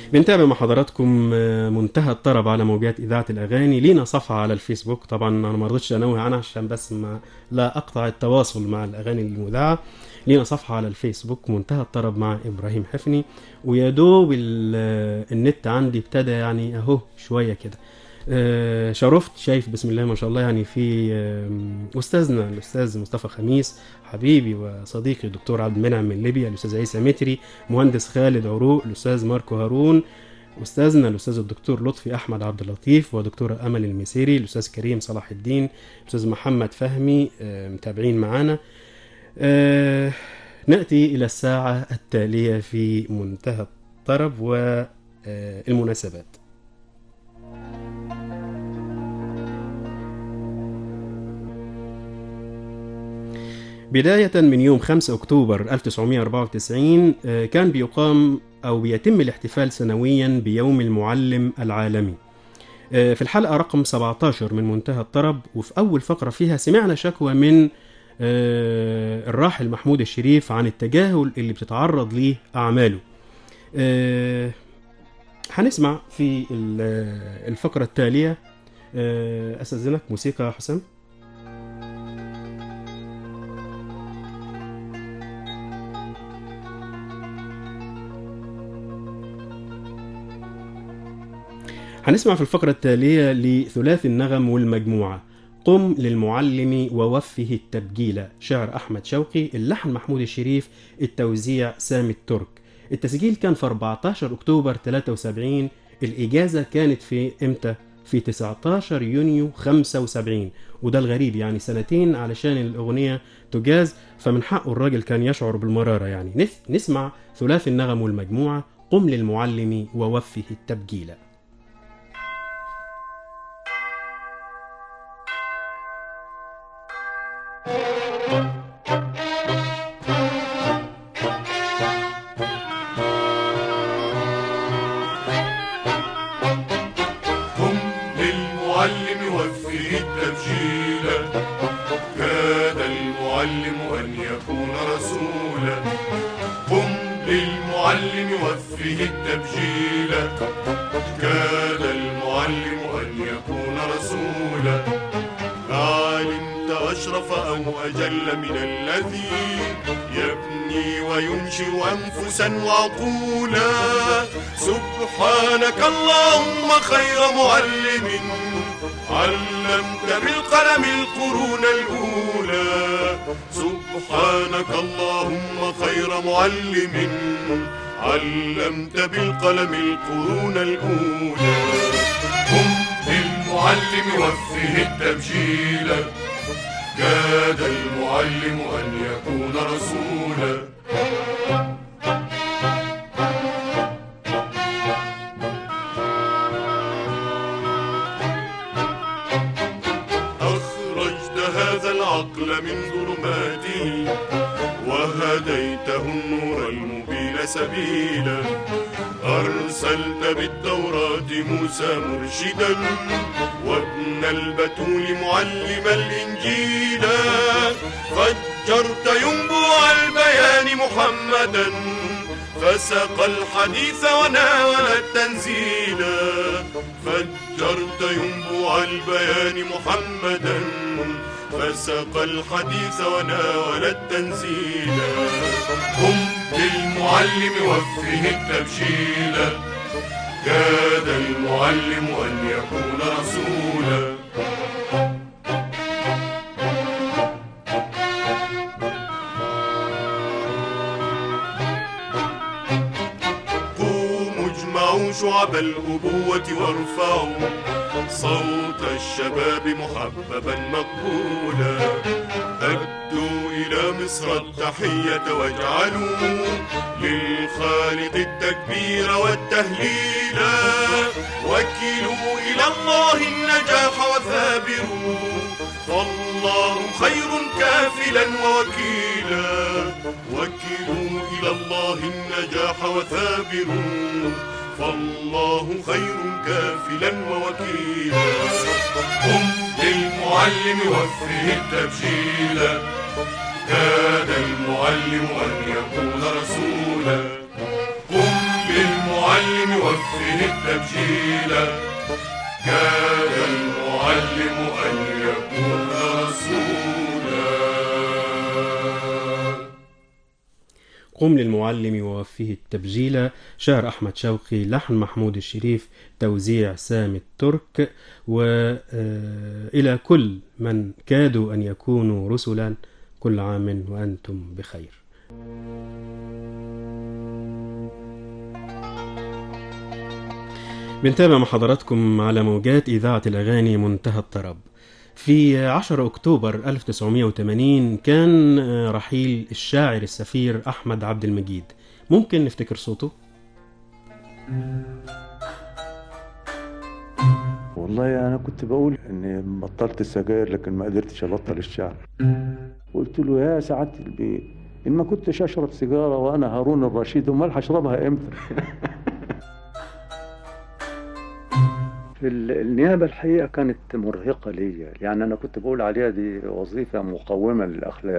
بنتابع مع حضراتكم منتهى الطرب على موجات إذاعة الأغاني. لينا صفحة على الفيسبوك، طبعا أنا ما رضيتش أنوه عنها عشان بس ما لا أقطع التواصل مع الأغاني المذاعة. لينا صفحة على الفيسبوك منتهى الطرب مع إبراهيم حفني، ويا دوب النت عندي ابتدى يعني أهو شوية كده. شرفت شايف بسم الله ما شاء الله، يعني في أستاذنا الأستاذ مصطفى خميس حبيبي وصديقي الدكتور عبد المنعم من ليبيا، الأستاذ عيسى متري، مهندس خالد عروق، الأستاذ ماركو هارون، أستاذنا الأستاذ الدكتور لطفي أحمد عبد اللطيف، ودكتورة أمل المسيري، الأستاذ كريم صلاح الدين، الأستاذ محمد فهمي، متابعين معانا. نأتي إلى الساعة التالية في منتهى الطرب والمناسبات. بداية من يوم 5 أكتوبر 1994 كان بيقام أو بيتم الاحتفال سنويا بيوم المعلم العالمي. في الحلقة رقم 17 من منتهى الطرب، وفي أول فقرة فيها سمعنا شكوى من الراحل محمود الشريف عن التجاهل اللي بتتعرض ليه أعماله. هنسمع في الفقرة التالية. أستاذنك موسيقى حسام. هنسمع في الفقرة التالية لثلاثي النغم والمجموعة قم للمعلم ووفه التبجيلة، شعر أحمد شوقي، اللحن محمود الشريف، التوزيع سامي الترك. التسجيل كان في 14 أكتوبر 73. الإجازة كانت في إمتى؟ في 19 يونيو 75. وده الغريب، يعني سنتين علشان الأغنية تجاز، فمن حقه الراجل كان يشعر بالمرارة. يعني نسمع ثلاثي النغم والمجموعة قم للمعلم ووفه التبجيلة. من الذي يبني وينشئ أنفسا وعقولا، سبحانك اللهم خير معلم علمت بالقلم القرون الأولى، سبحانك اللهم خير معلم علمت بالقلم القرون الأولى. قم للمعلم وفه التبجيل، كاد المعلم أن يكون رسولا. أخرجت هذا العقل من ظلماته وهديته النور المبين سبيلا، أرسلت بالتوراة موسى مرشدا وابن البتول معلم الإنجيل، فجرت ينبوع البيان محمدا فسقى الحديث وناول التنزيل، فجرت ينبوع البيان محمدا فسقى الحديث وناول التنزيل. قم للمعلم وفه التبجيل، كاد المعلم أن يكون رسولا. قوموا اجمعوا شعب الأبوة وارفعوا صوت الشباب محببا مقبولا، أدوا إلى مصر التحية واجعلوا للخالق التكبير والتهليل، وكلوا إلى الله النجاح وثابروا فالله خير كافلا ووكيلا، وكلوا إلى الله النجاح وثابروا فالله خير كافلا ووكيلا. قم للمعلم وفه التبجيل، كاد المعلم أن يكون رسولا. قم للمعلم يوفيه التبجيل كاد المعلم أن يكون رسولا. قم للمعلم ووفيه التبجيل، شعر أحمد شوقي، لحن محمود الشريف، توزيع سامي الترك. وإلى كل من كادوا أن يكونوا رسلا، كل عام وأنتم بخير. بنتابع مع حضراتكم على موجات إذاعة الأغاني منتهى الطرب. في 10 أكتوبر 1980 كان رحيل الشاعر السفير أحمد عبد المجيد. ممكن نفتكر صوته؟ والله أنا كنت بقول إني بطلت السجاير لكن ما قدرتش أبطل الشعر. قلت له يا سعادة البيت، إن ما كنتش أشرب سيجارة وأنا هارون الرشيد أمال هشربها إمتى؟ في النيابة الحقيقة كانت مرهقة ليا، يعني أنا كنت بقول عليها دي وظيفة مقومة للأخلاق.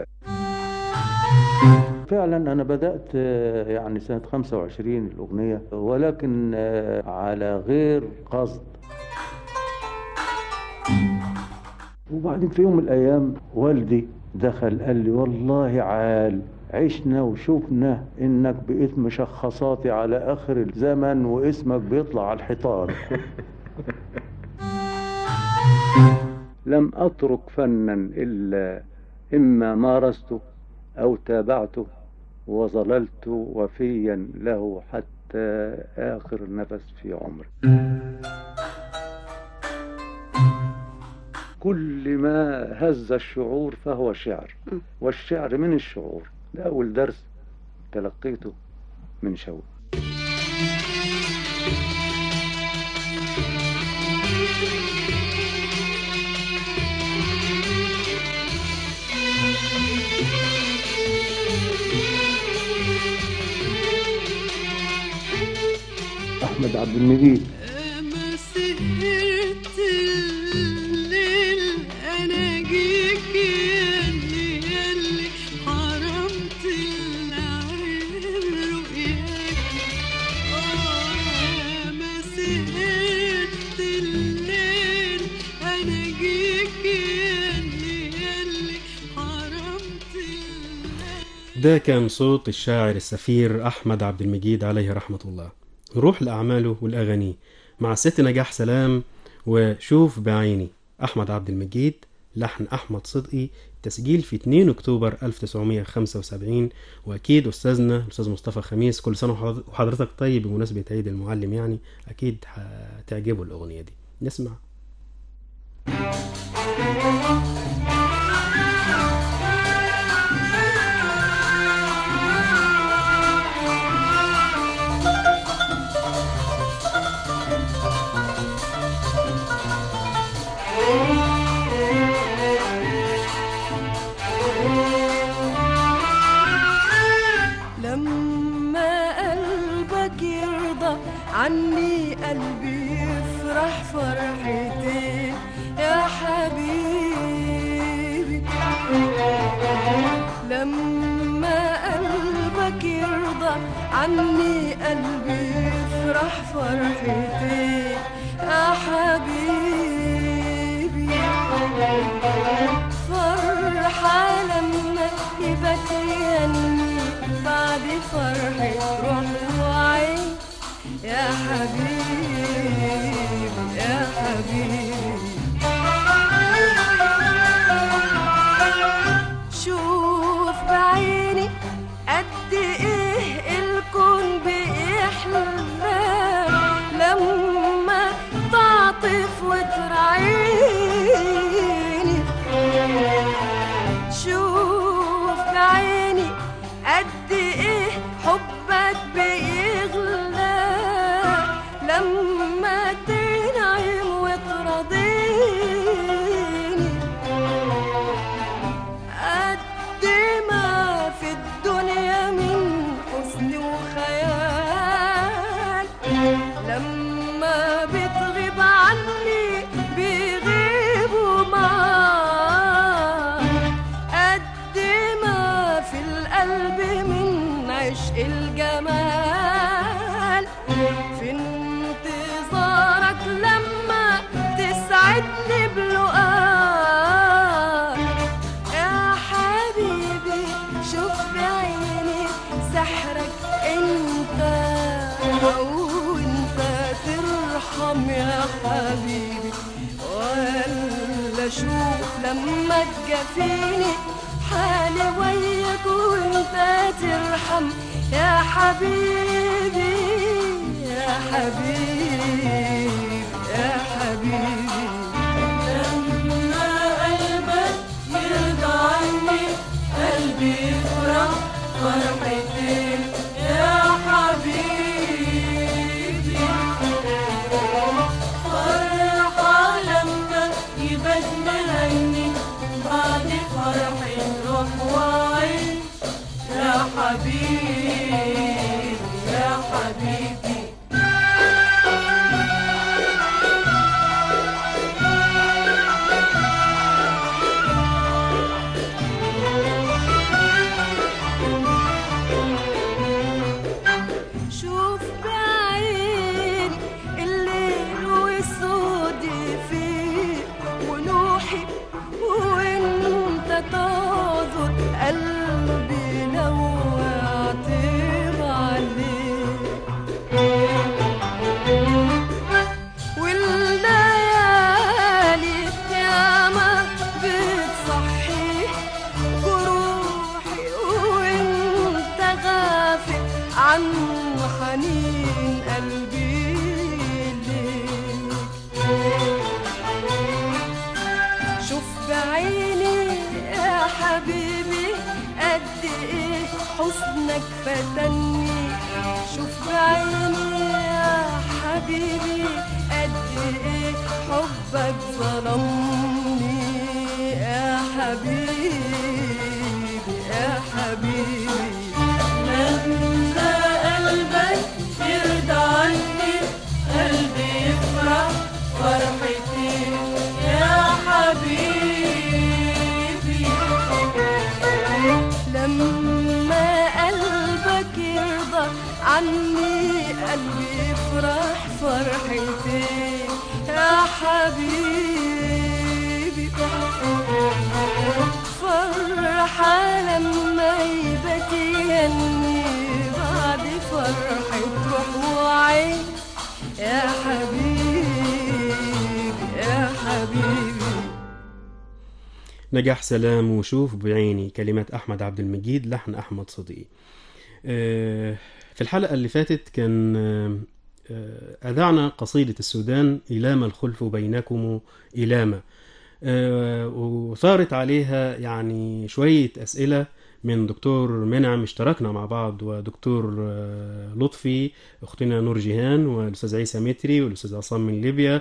فعلا أنا بدأت يعني سنة 25 الأغنية، ولكن على غير قصد. وبعدين في يوم من الأيام والدي دخل قال لي والله عال عشنا وشوفنا إنك بقيت مشخصاتي على آخر الزمن واسمك بيطلع على الحيطان. لم أترك فنا إلا إما مارسته أو تابعته وظللت وفيا له حتى آخر نفس في عمري. كل ما هز الشعور فهو شعر، والشعر من الشعور. ده أول درس تلقيته من شوقي. أحمد عبد المجيد. ده كان صوت الشاعر السفير أحمد عبد المجيد عليه رحمة الله. نروح لأعماله والأغاني مع الست نجاح سلام وشوف بعيني. أحمد عبد المجيد، لحن أحمد صدقي، تسجيل في 2 أكتوبر 1975. وأكيد أستاذنا الأستاذ مصطفى خميس كل سنة وحضرتك طيب بمناسبة عيد المعلم، يعني أكيد هتعجبه الأغنية دي. نسمع. عني قلبي يفرح فرحتين يا حبيبي، لما قلبك يرضى عني قلبي يفرح فرحتين يا حبيبي، فرحة لما يبقى يهني بعد فرحة روح وعين يا حبيبي يا حبيبي. شوف بعيني قد ايه الكون بيحلى لما تعطف وترعيني. شوف بعيني قد ايه حبك بيغلى لما تنعم وترضى اشوف لما تجافيني حالي وياك وانت ترحم يا حبيبي يا حبيبي يا حبيبي. لما قلبك يرضى عني قلبي يفرح فرحتين يا حبيبي. فرحة لما يبقى مهني بعد فرحي نروح وعيش يا حبيبي يا حبيبي. شوف بعين الليل وسودي فيه ونوحي وانت تعذر قلبي لو اعتب عليك. والليالي ياما بتصحي جروحي وانت غافل عن حنين قلبي ليك. شوف بعيني يا حبيبي قد ايه حسنك فتني. شوف بعيني يا حبيبي قد ايه حبك ظلمني يا حبيبي يا حبيبي. لما قلبك يرضى عني قلبي يفرح فرحتين يا حبيبي. لما قلبك يرضى عني قلبي يفرح فرحتين يا حبيبي. فرحة لما يبكيني بعد فرحي تروح وعين يا حبيبي يا حبيبي. نجاح سلام وشوف بعيني، كلمات أحمد عبد المجيد، لحن أحمد صديقي. في الحلقة اللي فاتت كان أذعنا قصيدة السودان إلام الخلف بينكم إلاما، وصارت عليها يعني شوية أسئلة من دكتور منعم، اشتركنا مع بعض، ودكتور لطفي، أختنا نور جيهان، والأستاذ عيسى متري، والأستاذ عصام من ليبيا،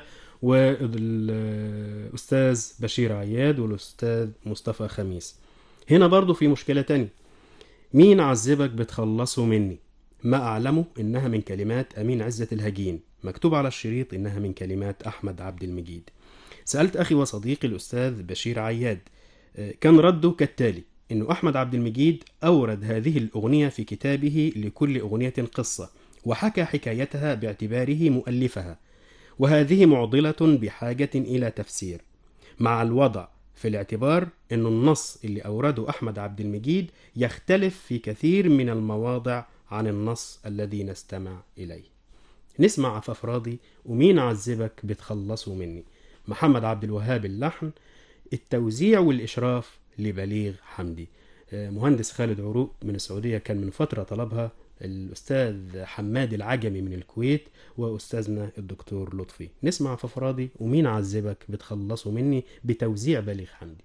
والأستاذ بشير عياد، والأستاذ مصطفى خميس. هنا برضو في مشكلة تانية، مين عذبك بتخلصه مني؟ ما أعلمه إنها من كلمات أمين عزة الهجين، مكتوب على الشريط إنها من كلمات أحمد عبد المجيد. سألت أخي وصديقي الأستاذ بشير عياد، كان رده كالتالي: إنه أحمد عبد المجيد أورد هذه الأغنية في كتابه لكل أغنية قصة، وحكى حكايتها باعتباره مؤلفها، وهذه معضلة بحاجة إلى تفسير، مع الوضع في الاعتبار أن النص اللي أورده أحمد عبد المجيد يختلف في كثير من المواضع عن النص الذي نستمع إليه. نسمع عفاف راضي ومين عذبك بتخلصوا مني، محمد عبد الوهاب اللحن، التوزيع والإشراف لبليغ حمدي. مهندس خالد عروق من السعودية كان من فترة طلبها، الأستاذ حماد العجمي من الكويت، وأستاذنا الدكتور لطفي. نسمع عفاف راضي ومين عذبك بتخلصوا مني بتوزيع بليغ حمدي.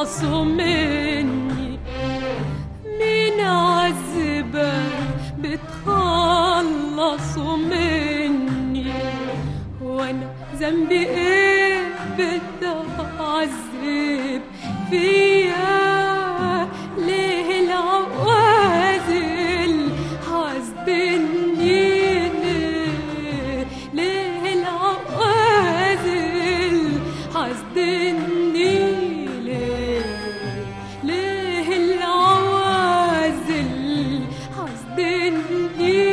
بتخلصوا مني، مين عذبك بتخلصوا مني، وانا ذنبي ايه بتعذب فيا؟ ليه العوازل حاسدني؟ ليه العوازل حاسدني؟ ليه العوازل حاسدني؟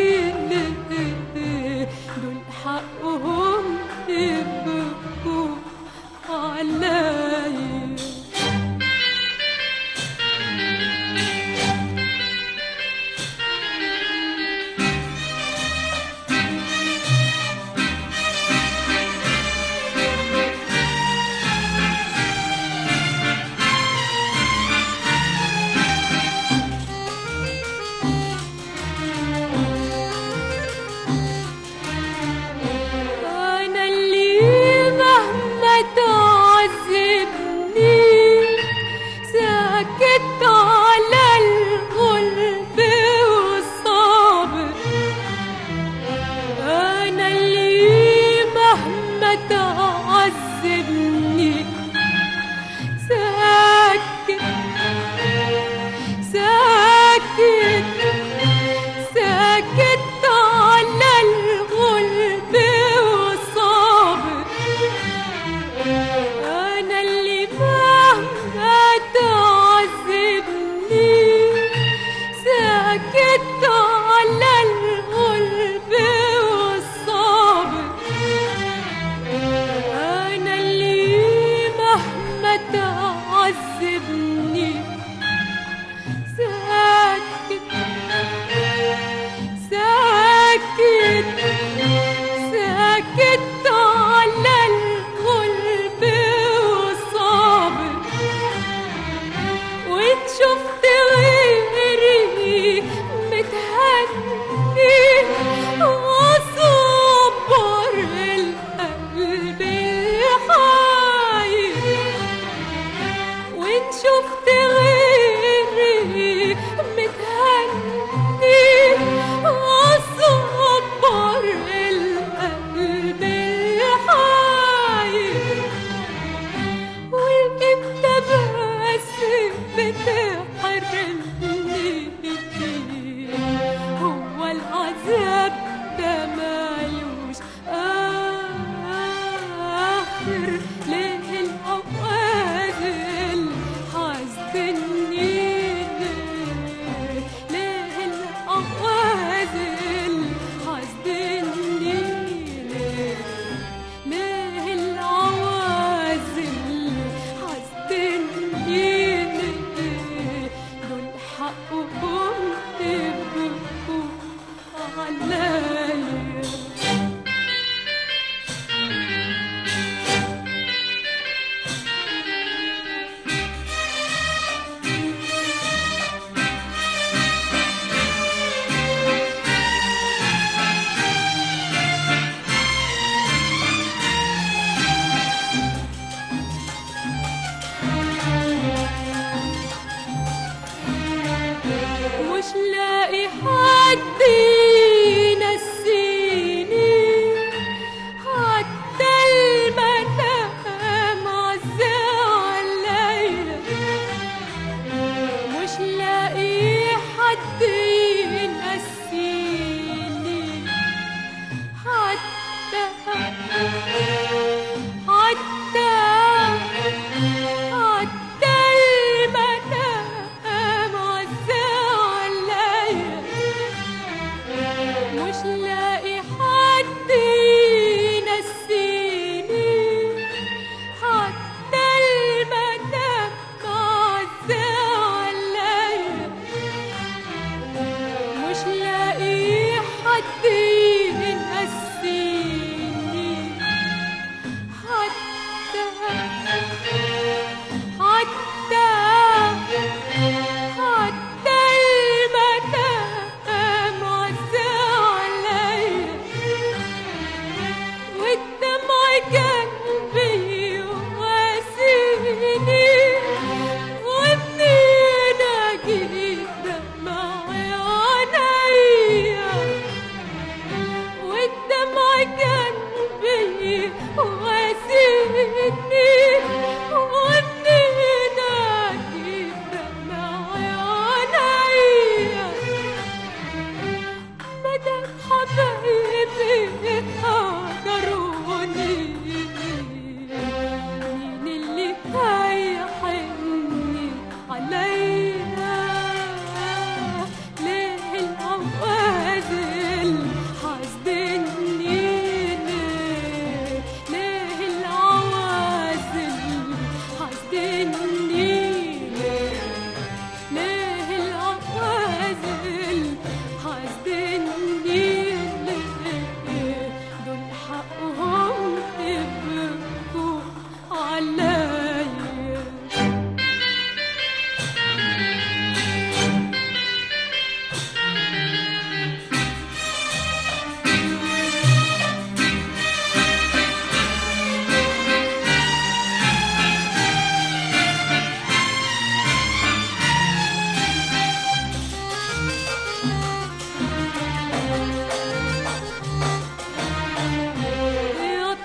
دول حقهم يبكوا عليا. أنا اللي مهما تعذبني ساكت على الغلب والصبر، أنا اللي مهما تعذبني ساكت ساكت ساكت على الغلب والصبر، أنا اللي مهما تعذبني ساكت على الغلب والصبر،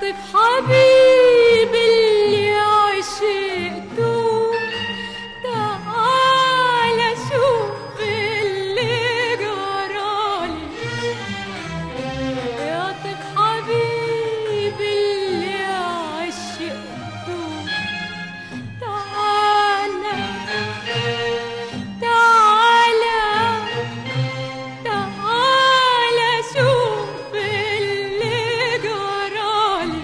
يعطف حبيبي اللي عشقته تعال شوف اللي جرالي يعطف حبيبي اللي عشقته تعال تعال تعال شوف اللي جرالي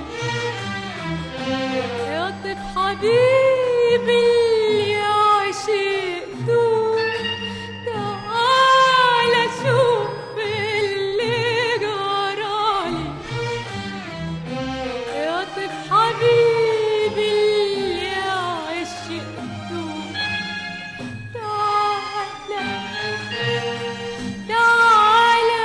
يعطف حبيبي اللي عشقته تعال شوف اللي جرالي يعطف حبيبي اللي عشقته تعالى تعالى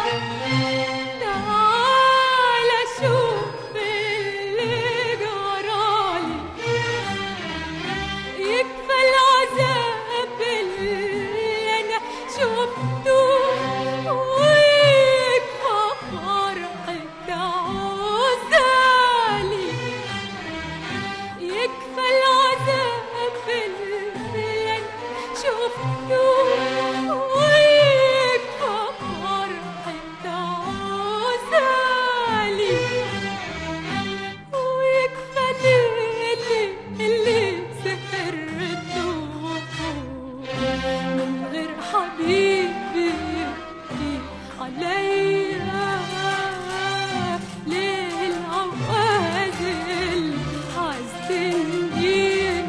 تعالى شوف اللي جرالي يكفى العذاب اللي انا شفته ويكفى فرحة عزالي يكفى العذاب اللي انا شفته ويكفى فرحة عزالي ويكفى اللي سهرته من غير حبيبي يبكي عليا ليه العوازل حزني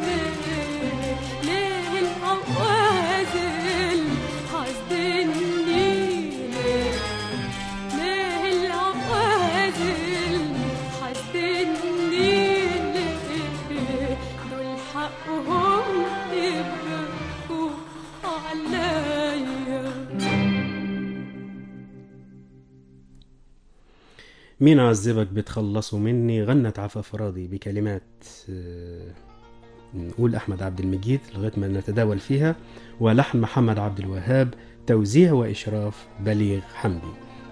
ليه العوازل حزني ليه العوازل حزني دول حقهم يبكوا عليا. مين عذبك بتخلصوا مني غنت عفاف راضي بكلمات نقول أحمد عبد المجيد لغاية ما نتداول فيها، ولحن محمد عبد الوهاب، توزيع وإشراف بليغ حمدي.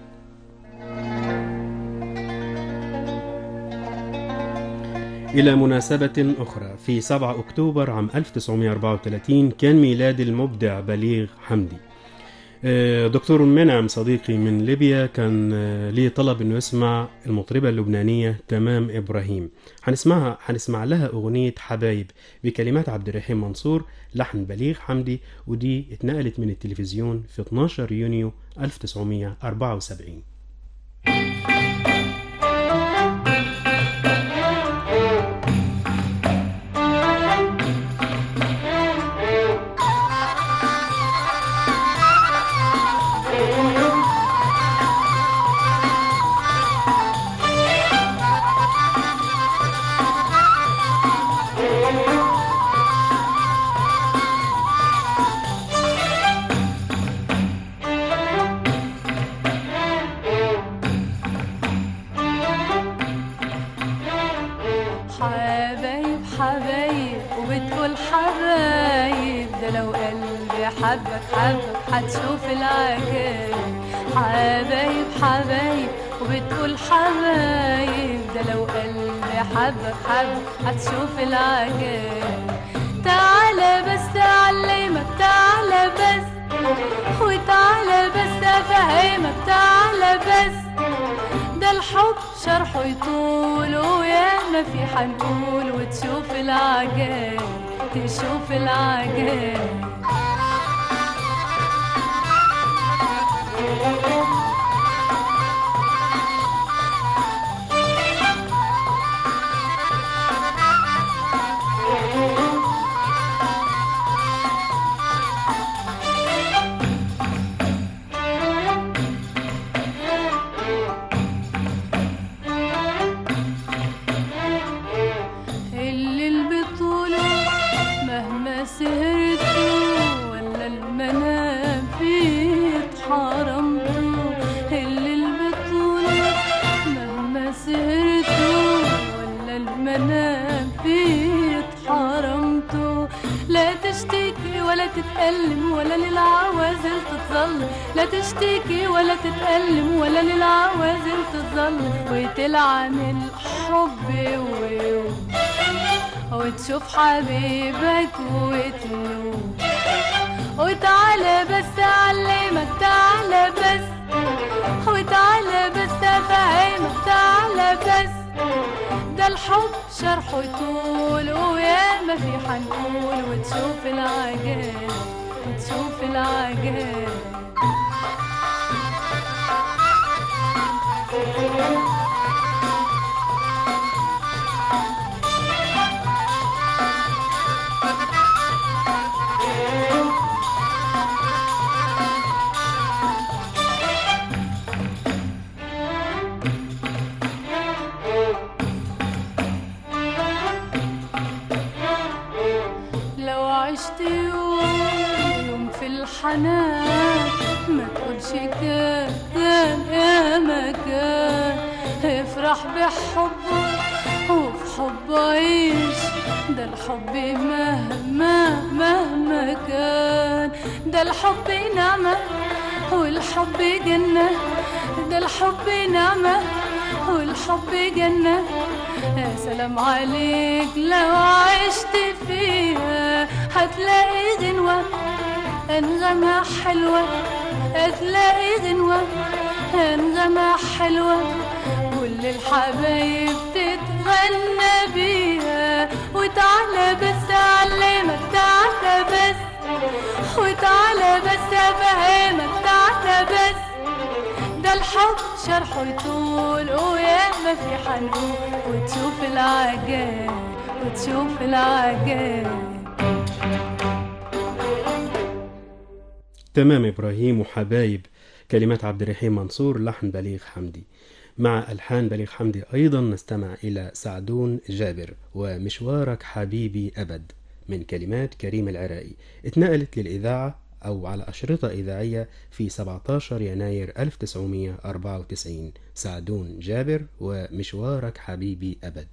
إلى مناسبة أخرى، في 7 أكتوبر عام 1934 كان ميلاد المبدع بليغ حمدي. دكتور منعم صديقي من ليبيا كان ليه طلب انه يسمع المطربة اللبنانية تمام إبراهيم. هنسمع لها أغنية حبايب بكلمات عبد الرحيم منصور، لحن بليغ حمدي، ودي اتنقلت من التلفزيون في 12 يونيو 1974. حبك حتشوف العجايب حبايب حبايب وبتقول حبايب ده لو قلبي حبك حتشوف العجايب تعالى بس أعلمك تعالى بس وتعالى بس أفهمك تعالى بس ده الحب شرحه يطول وياما في حنقول وتشوف العجايب تشوف العجايب اللي البطولة مهما سهرتوا ولا تتألم ولا للعوازل تتظل، لا تشتكي ولا تتألم ولا للعوازل تتظل، وتلعن الحب وتشوف حبيبك وتلوم. وتعالى بس أعلمك، تعالى بس، وتعالى بس أفهمك، تعالى بس. ده الحب شرحه يطول ويا ما في حنقول، وتشوف العجائب، وتشوف العجائب. يوم في الحنان ما تقولش كان يا مكان، افرح بحبه وفي حبه عيش. ده الحب مهما كان، ده الحب نعمة والحب جنة، ده الحب نعمة والحب جنة. يا سلام عليك لو عشت فيها، هتلاقي غنوة أنغمة حلوة، هتلاقي غنوة أنغمة حلوة، كل الحبايب تتغنى بيها. وتعالى بس أعلمك، تعالى بس، وتعالى بس أفهمك، تعالى بس. ده الحب شرحه يطول ويا ما في حنقول، وتشوف العجائب، وتشوف العجائب. تمام إبراهيم وحبايب، كلمات عبد الرحيم منصور، لحن بليغ حمدي، مع ألحان بليغ حمدي. أيضا نستمع إلى سعدون جابر ومشوارك حبيبي أبد من كلمات كريم العراقي، اتنقلت للإذاعة أو على أشرطة إذاعية في 17 يناير 1994. سعدون جابر ومشوارك حبيبي أبد.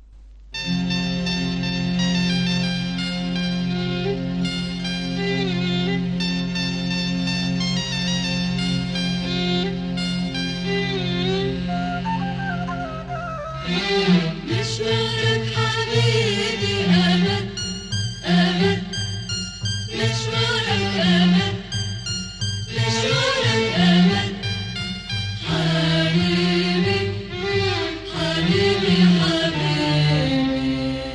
مشوارك حبيبي أبد أبد، مشوارك أبد، مشوارك أبد، حبيبي حبيبي حبيبي.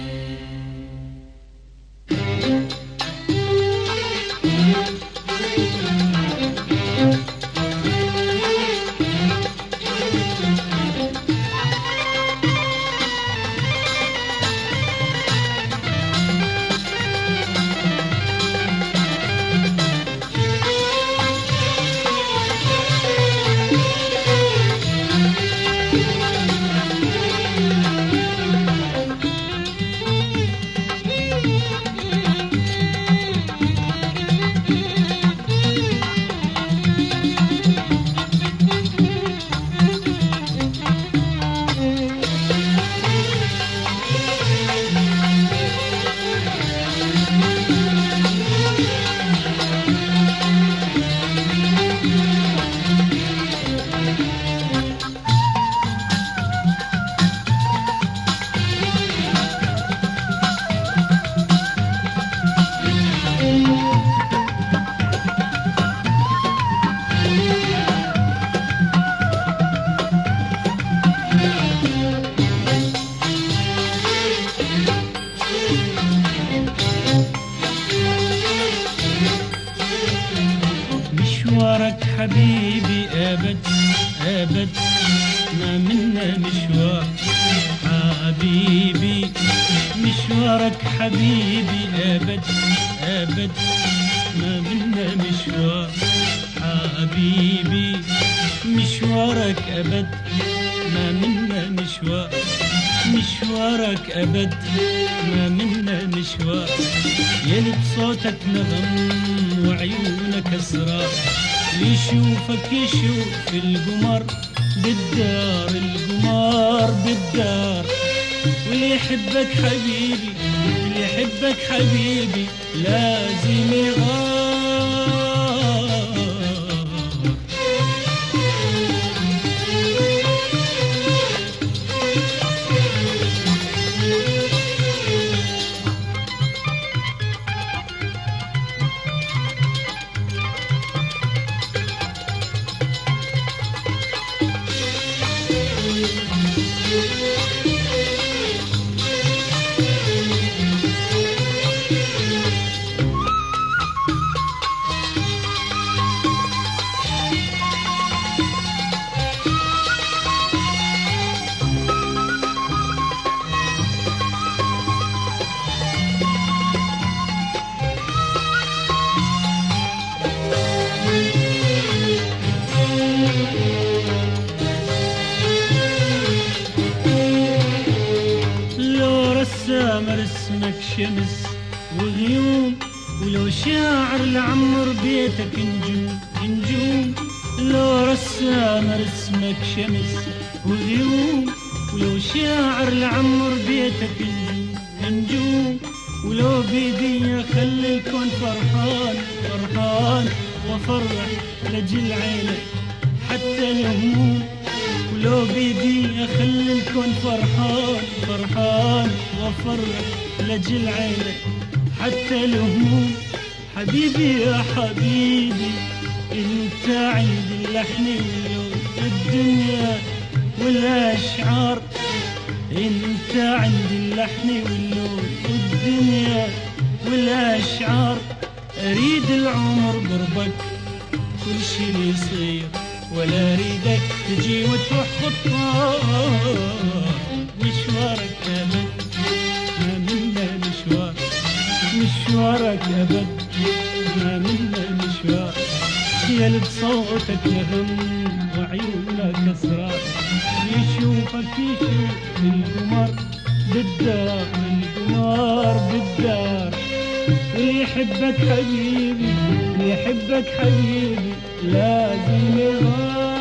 مشوارك حبيبي أبد أبد، ما منا مشوار حبيبي. مشوارك حبيبي أبد أبد، ما منا مشوار حبيبي. مشوارك أبد ما منا مشوار، مشوارك أبد ما منا مشوار. يلي بصوتك نغم وعيونك أسرار، يشوفك يشوف القمر بالدار، القمر بالدار. واللي يحبك حبيبي، اللي يحبك حبيبي لازم يغار. رسمك شمس وغيوم، ولو شاعر لعمر بيتك نجوم نجوم. لو رسام رسمك شمس وغيوم، ولو شاعر لعمر بيتك نجوم نجوم. ولو بيدي خلي الكون فرحان فرحان، وافرح لجل عينك حتى الهموم. ولو بيدي اخلي الكون فرحان فرحان، وافرح لجل عينك حتى الهموم. حبيبي يا حبيبي انت عندي اللحن واللون الدنيا والاشعار. انت عندي اللحن واللون والدنيا والاشعار. اريد العمر قربك كل شي يصير، ولا اريدك تجي وتروح خطوة. مشوارك ابد ما منا مشوار، مشوارك ابد ما منا مشوار. يا بصوتك نغم وعيونك اسرار، يشوفك يشوف القمر بالدار القمر بالدار. يحبك حبيبي يحبك حبيبي لازم يغار.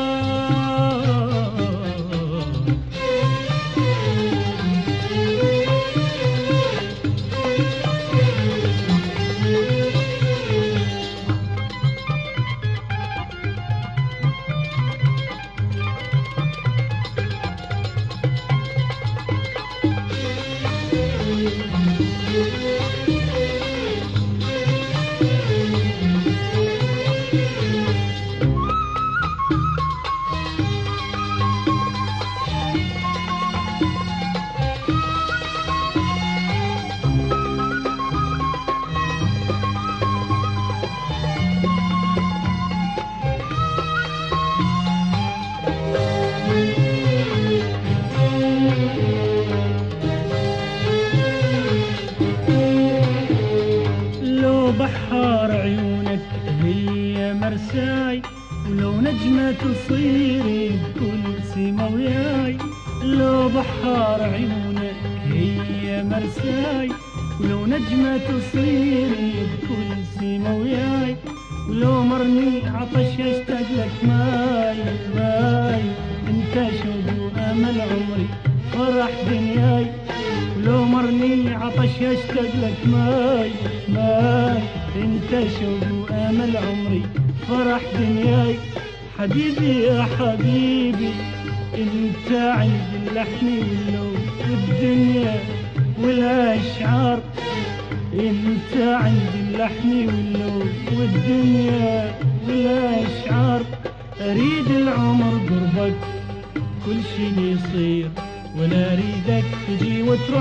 بحار عيونك هي مرساي، ولو نجمة تصيري بكل سما وياي. لو بحار عيونك هي مرساي، ولو نجمة تصيري بكل سما وياي. ولو مرني عطش اشتاق لك ماي ماي، انت شوق وامل عمري فرح دنياي. ولو مرني عطش اشتاق لك ماي ماي، انت شوق وامل عمري فرح دنياي. حبيبي يا حبيبي انت عندي اللحن واللون والدنيا والاشعار. انت عندي اللحن واللون والدنيا والاشعار. اريد العمر قربك كل شي يصير، ولا اريدك تجي وتروح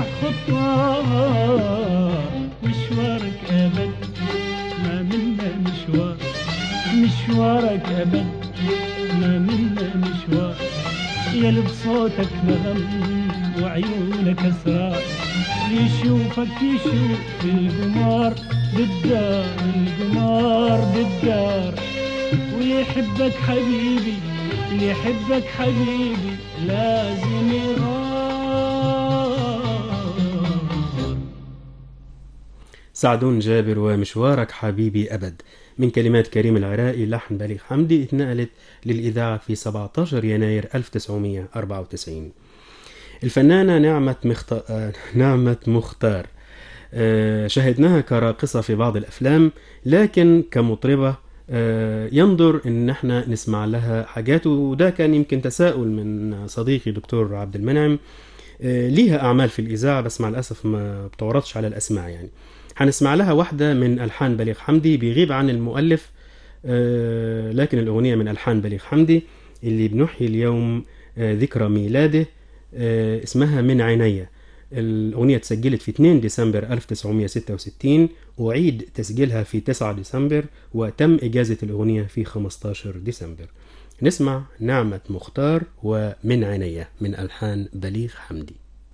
خطوة. مشوارك ابد ما منا مشوار، مشوارك ابد ما منا مشوار. يا بصوتك نغم وعيونك اسرار، يشوفك يشوف القمر بالدار القمر بالدار. ويحبك حبيبي اللي يحبك حبيبي لازم يغار. سعدون جابر ومشوارك حبيبي أبد، من كلمات كريم العراقي، لحن بليغ حمدي، اتنقلت للإذاعة في 17 يناير 1994. الفنانة نعمة مختار شاهدناها كراقصة في بعض الأفلام، لكن كمطربة ينظر إن احنا نسمع لها حاجات، وده كان يمكن تساؤل من صديقي دكتور عبد المنعم. ليها أعمال في الإذاعة بس مع الأسف ما بتورطش على الأسماء يعني. هنسمع لها واحدة من ألحان بليغ حمدي، بيغيب عن المؤلف لكن الأغنية من ألحان بليغ حمدي اللي بنحيي اليوم ذكرى ميلاده، اسمها من عيني. الأغنية تسجلت في 2 ديسمبر 1966، وعيد تسجيلها في 9 ديسمبر، وتم إجازة الأغنية في 15 ديسمبر. نسمع نعمة مختار ومن عيني من ألحان بليغ حمدي.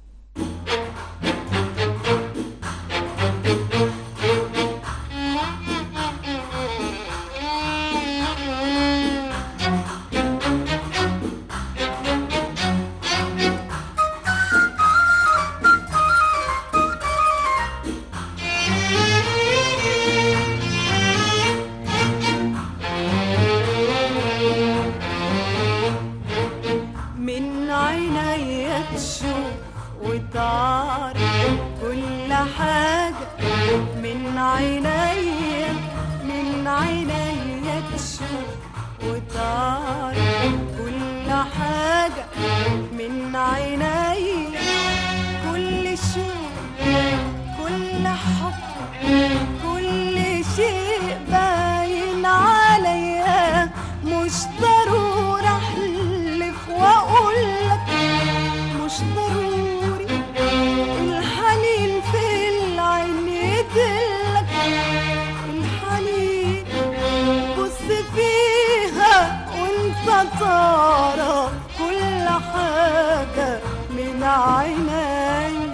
من عيني تشوف وتعرف كل حاجة، من عيني من عيني تشوف وتعرف كل حاجة، من عيني كل شوق كل حب كل شيء باين عليا، مش ضروري احلف واقولك، مش ضروري الحنين في العين يدلك، الحنين بص فيها وانت تعرف كل حاجة من عيني.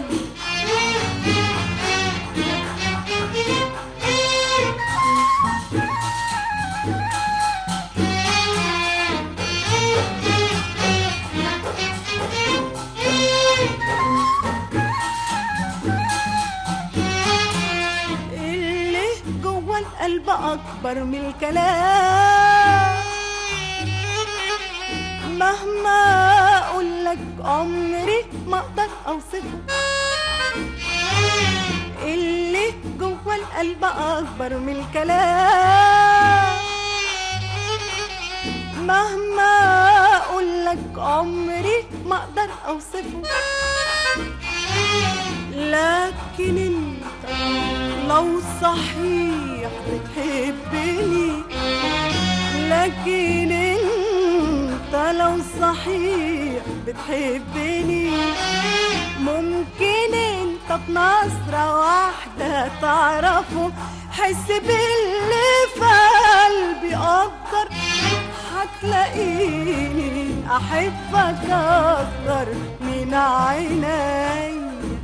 القلب أكبر من الكلام، مهما أقولك عمري ما أقدر أوصفه، اللي جوا القلب أكبر من الكلام، مهما أقولك عمري ما أقدر أوصفه، لكن انت لو صحيح بتحبني، لكن انت لو صحيح بتحبني، ممكن انت بنظرة واحدة تعرفه، حس باللي في قلبي أكتر، هتلاقيني أحبك أكتر من عيني.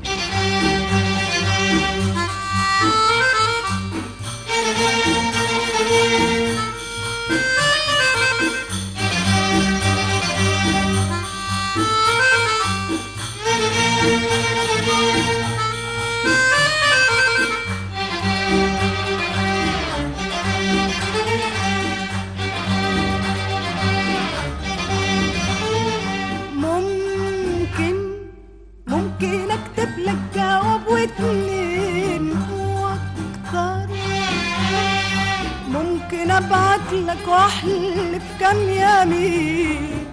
ممكن اكتب لك جواب واتنين واكتر، ممكن ابعت لك واحلف كام يمين،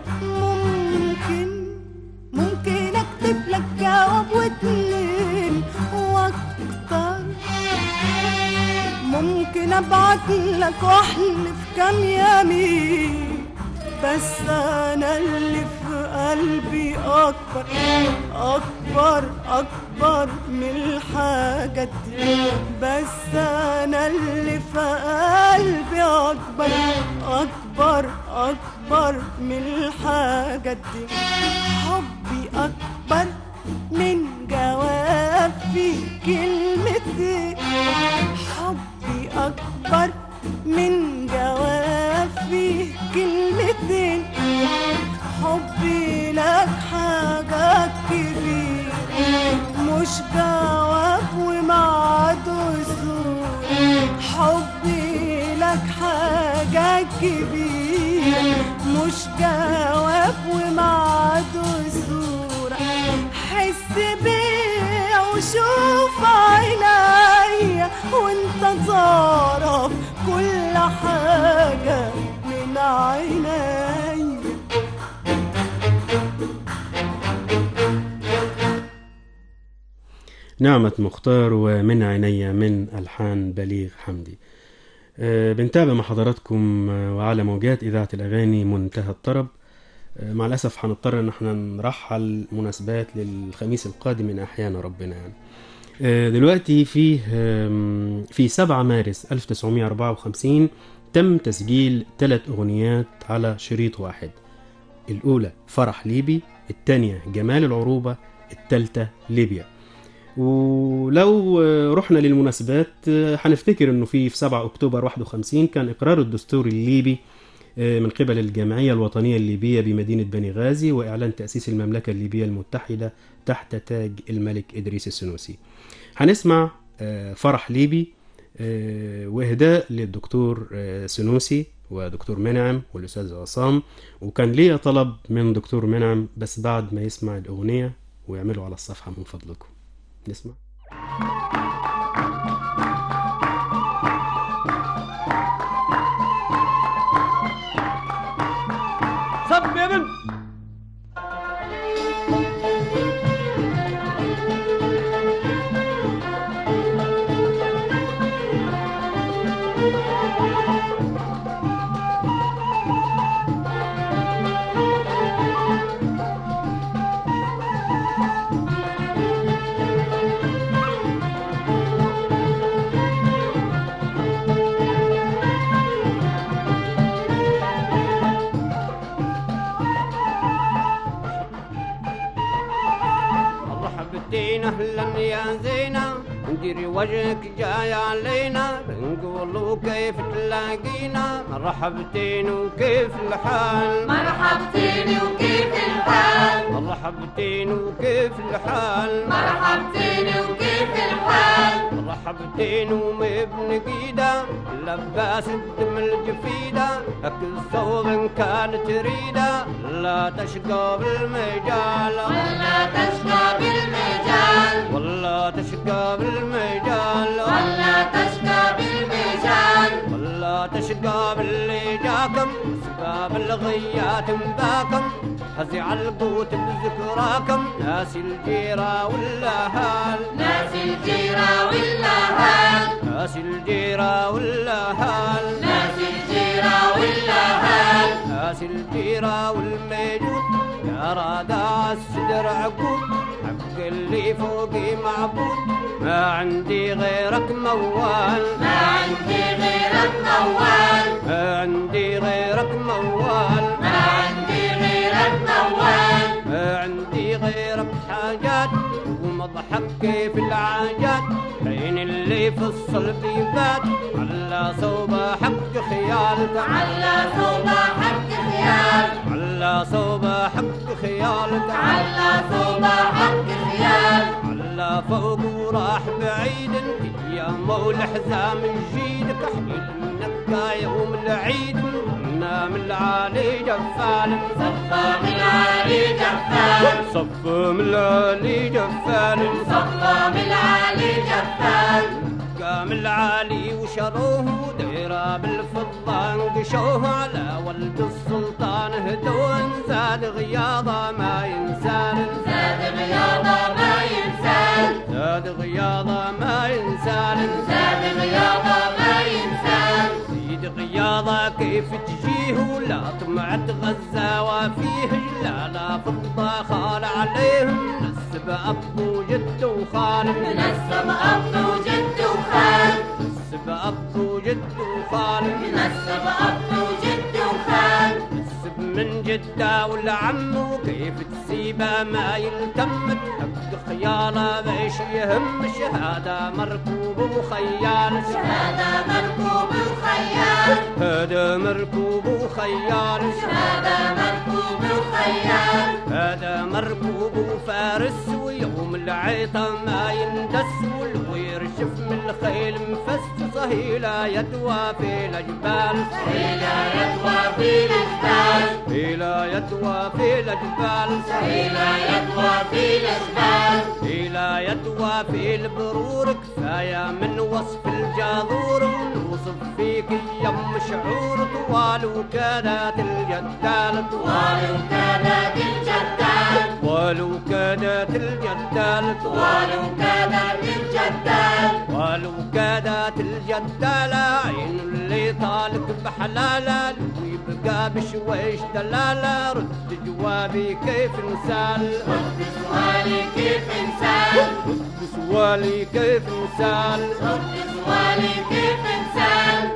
ممكن اكتب لك جواب واتنين واكتر، ممكن ابعت لك واحلف كام يمين، بس انا اللي في قلبي اكبر اكبر اكبر من الحاجات دي، بس انا اللي في قلبي اكبر اكبر اكبر من الحاجات دي، حبي اكبر من جواب في كلمتين، حبي اكبر من جواب في كلمتين، حبي لك حاجة كبيرة مش جواب ومعده سور، حبي لك حاجة كبيرة مش جواب ومعده سور، حس بيه وشوف عينك خسارة في كل حاجة من عيني. نعمة مختار ومن عيني من ألحان بليغ حمدي. بنتابع مع حضراتكم وعلى موجات إذاعة الأغاني منتهى الطرب. مع الأسف هنضطر إن احنا نرحل مناسبات للخميس القادم من أحيان ربنا يعني. دلوقتي في 7 مارس 1954 تم تسجيل 3 أغنيات على شريط واحد. الأولى فرح ليبي، الثانية جمال العروبة، الثالثة ليبيا. ولو رحنا للمناسبات هنفتكر انه في 7 اكتوبر 51 كان اقرار الدستور الليبي من قبل الجمعية الوطنية الليبية بمدينة بني غازي، واعلان تأسيس المملكة الليبية المتحدة تحت تاج الملك إدريس السنوسي. هنسمع فرح ليبي واهداء للدكتور سنوسي ودكتور منعم والاستاذ عصام، وكان ليا طلب من دكتور منعم بس بعد ما يسمع الأغنية ويعملوا على الصفحة من فضلكم. نسمع. صب يا بنت. اهلا يا زينة نديري وجهك جاي علينا نقولوا كيف تلاقينا مرحبتين وكيف الحال مرحبتين وكيف الحال مرحبتين وكيف الحال مرحبتين وكيف الحال مرحبتين ومبن قيدة لباس الدم الجفيدة أكل صوب كان تريده لا تشقى بالمجال ولا تشقى بالمجال ولا تشقى بالمجال ولا تشقى بالمجال ولا تشقى باللي جاكم سقى بالغيات مباكم هزع القوت بذكراكم ناس الجيرة والأهال ناس الجيرة والأهال ناس الجيرة والأهال ناس الجيرة والأهال ناس الجيرة والميجود يا رادع الصدر عقود حق اللي فوقي معبود ما عندي غيرك موال ما عندي غيرك موال ما عندي غيرك موال ما عندي غيرك موال ما عندي غيرك حاجات ومضحك كيف العاجات عين اللي في الصلب يبات على صوب حق خيالك على صوب حق خيال على صوب حق خيالك على صوب حق خيال على فوق وراح بعيد يا مول حزام جيدك احمل منك يوم العيد نام العالي جفال صفى من العالي جفال صف من العالي جفال صفى من العالي جفال قام العالي وشروه ديرة بالفضة انقشوه على ولد السلطان هدون زاد غياضة ما ينسال زاد غياضة ما ينسال زاد غياضة ما ينسال زاد غياضة ما ينسال زيد غياضة كيف تجيه ولا طمعت غزة وفيه لا فضة خال عليهم نسب أب وجد وخال نسب أب وجد وخال نسب أب وجد وخال نسب أب وجد وخال نسب من جدة والعم وكيف تسيبه ما يلتمت حق خياله بيش يهم شهادة مركوب وخيال شهادة مركوب وخيال هذا مركوب وخيال شهادة مركوب وخيال هذا مركوب وفارس ويوم العيطة ما يندس والويرشف من الخيل مفسس لا يدوى في الأجبال لا يدوى في الجبال لا يدوى في الأجبال لا يدوى في الجبال لا يدوى في البرور كفاية من وصف الجاذور ونوصف فيك يم شعور طوال وكادت الجدال ولو كانت الجدال ولو كادت الجدال ولو كانت الجدال ولو كادت الجدال عين اللي طالك بحلالة ويبقى بشويش دلالة رد جوابي كيف نسال رد سؤالي كيف انسان رد سؤالي كيف نسال رد سؤالي كيف انسان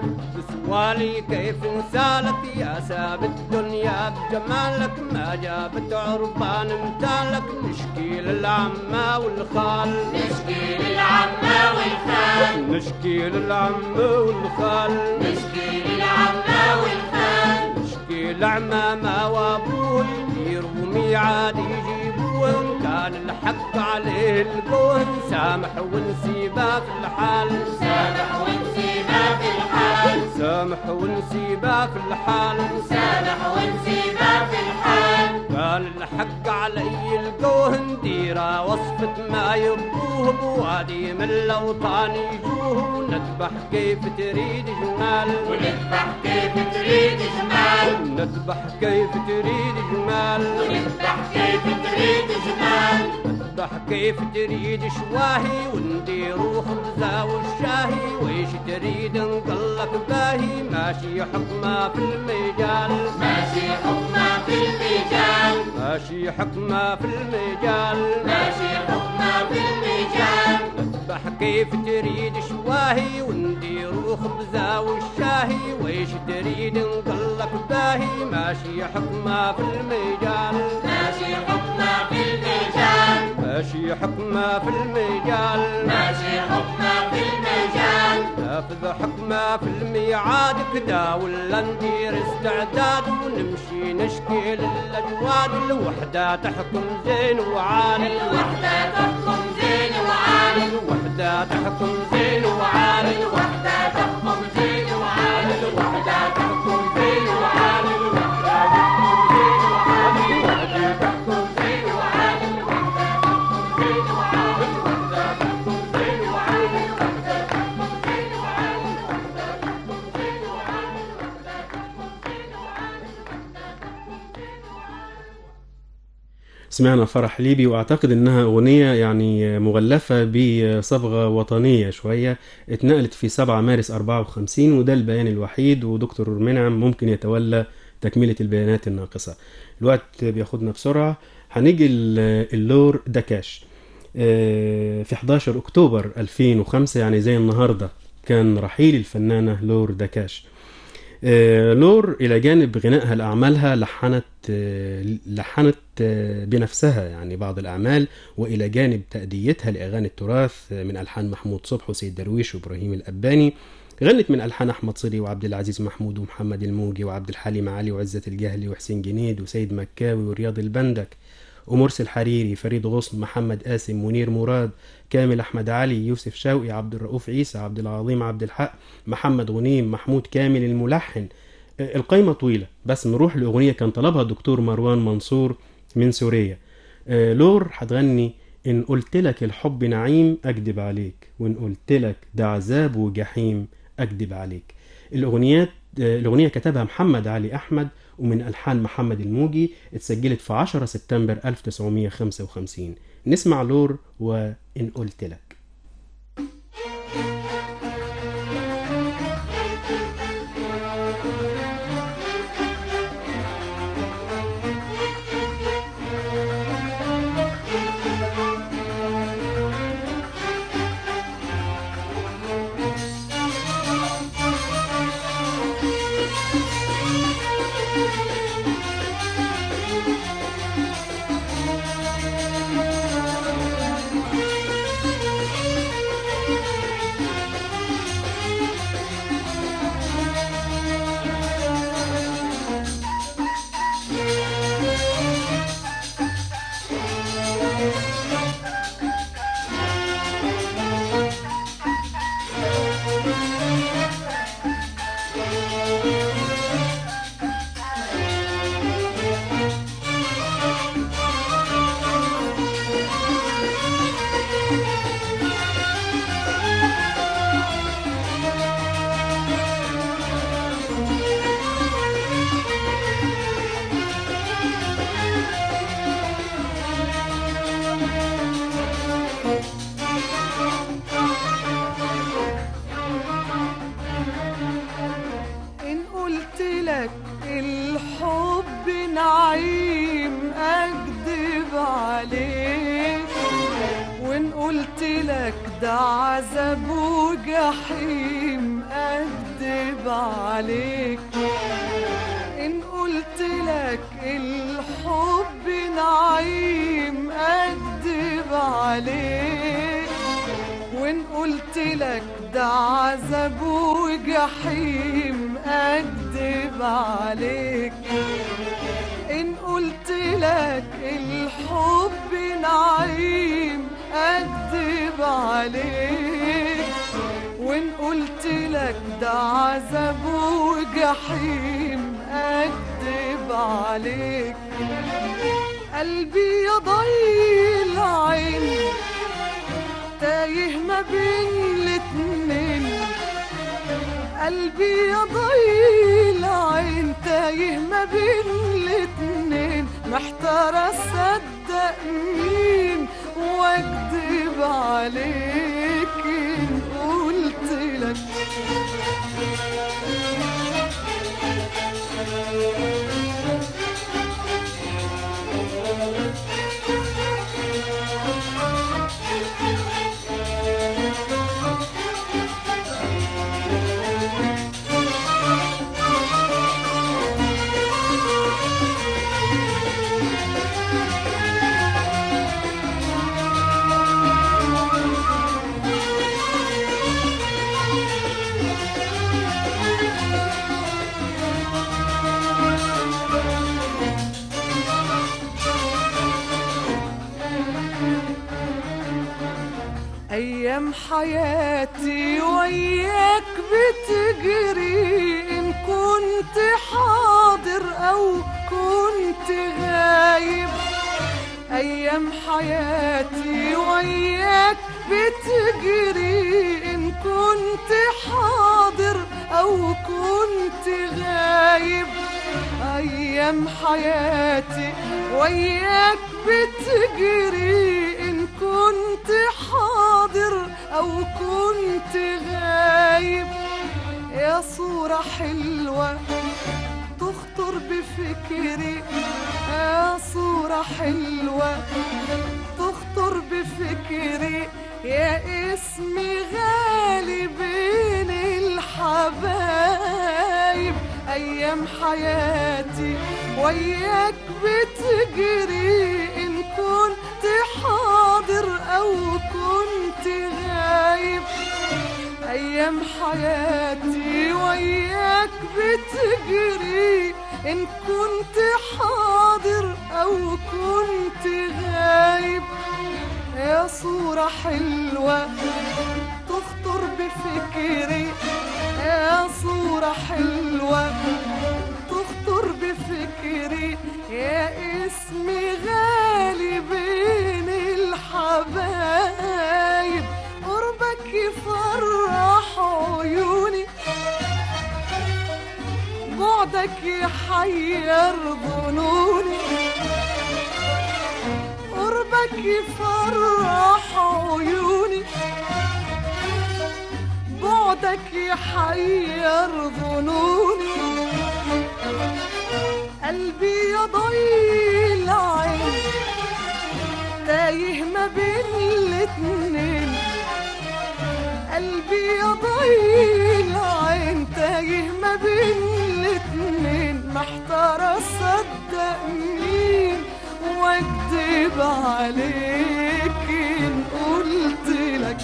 سؤالي كيف نسالك يا ساب الدنيا بجمالك ما جابت عربان مثالك نشكي للعمة والخال نشكي للعمة والخال نشكي للعمة والخال نشكي للعمة والخال نشكي لعمامة وابوه يديروا ميعاد يجيبوه إن كان الحق عليه القوه سامح ونسيبه في الحال سامح ونسيبه في الحال سامح ونسيبه في الحال سامح ونسيبه في الحال قال الحق علي القوه نديره وصفة ما يبوه بوادي من الأوطان يجوه ونذبح كيف تريد جمال ونذبح كيف تريد جمال نذبح كيف تريد جمال ونذبح كيف تريد جمال نذبح كيف تريد شواهي ونديرو خبزة والشاهي ويش تريد نقلك باهي ماشي حكمة في المجال ماشي حكمة في المجال ماشي حكمة في المجال ماشي حكمة في المجال نذبح كيف تريد شواهي ونديرو خبزة والشاهي ويش تريد نقلك باهي ماشي حكمة في المجال ماشي حكمة في المجال ماشي حكمة في المجال ماشي حكمة في المجال نافذ حكمة في الميعاد كدا ولا ندير استعداد ونمشي نشكي للأجواد الوحدة تحكم زين وعالي الوحدة تحكم زين وعالي الوحدة تحكم زين وعالي الوحدة تحكم زين وعالي الوحدة تحكم زين وعالي الوحدة تحكم زين وعالي الوحدة تحكم زين وعالي الوحدة تحكم زين وعالي الوحدة تحكم زين وعالي الوحدة تحكم زين وعالي الوحدة تحكم زين وعالي سمعنا فرح ليبي، واعتقد انها اغنية يعني مغلفة بصبغة وطنية شوية، اتنقلت في 7 مارس 54، وده البيان الوحيد، ودكتور منعم ممكن يتولى تكملة البيانات الناقصة. الوقت بياخدنا بسرعة. هنيجي اللور دكاش في 11 اكتوبر 2005، يعني زي النهاردة كان رحيل الفنانة لور دكاش. لور إلى جانب غنائها لأعمالها لحنت بنفسها يعني بعض الأعمال، وإلى جانب تأديتها لأغاني التراث من ألحان محمود صبح وسيد درويش وإبراهيم الأباني، غنت من ألحان أحمد صدي وعبد العزيز محمود ومحمد الموجي وعبد الحليم علي وعزة الجهلي وحسين جنيد وسيد مكاوي ورياض البندك ومرسي الحريري، فريد غصن، محمد قاسم، منير مراد، كامل أحمد علي، يوسف شوقي، عبد الرؤوف عيسى، عبد العظيم عبد الحق، محمد غنيم، محمود كامل الملحن. القائمة طويلة، بس نروح لأغنية كان طلبها الدكتور مروان منصور من سوريا. لور هتغني إن قلت لك الحب نعيم أكدب عليك، وإن قلت لك ده عذاب وجحيم أكدب عليك. الأغنية كتبها محمد علي أحمد ومن ألحان محمد الموجي، اتسجلت في 10 سبتمبر 1955. نسمع لور وإن قلت لك. قلت لك ده عذاب وجحيم أكدب عليك، إن قلت لك الحب نعيم أكدب عليك، وإن قلت لك ده عذاب وجحيم أكدب عليك، إن قلت لك الحب نعيم أكدب عليك، وإن قلت لك ده عذاب وجحيم أكدب عليك. قلبي يا ضي العين تايه ما بين الاتنين، قلبي يا ضي العين تايه ما بين الاتنين، محتار اصدق مين واكدب عليك إن قلت لك. أيام حياتي وياك بتجري، إن كنت حاضر أو كنت غايب. أيام حياتي وياك بتجري، إن كنت حاضر أو كنت غايب. أيام حياتي وياك بتجري، إن كنت حاضر أو كنت غايب. يا صورة حلوة تخطر بفكري، يا صورة حلوة تخطر بفكري، يا اسمي غالي بين الحبايب. أيام حياتي وياك بتجري، إن كنت حاضر أو كنت غايب. أيام حياتي وياك بتجري، إن كنت حاضر أو كنت غايب. يا صورة حلوة تخطر بفكري، يا صورة حلوة تخطر بفكري، يا اسمي غالي بين الحبايب. قربك يفرح عيوني، بعدك يحير ظنوني. قربك يفرح عيوني، بعدك يحير ظنوني. قلبي يا ضي العين تايه ما بين الاتنين، قلبي يا ضي العين تايه ما بين الاتنين، محتار اصدق مين واكدب عليك إن قلت لك.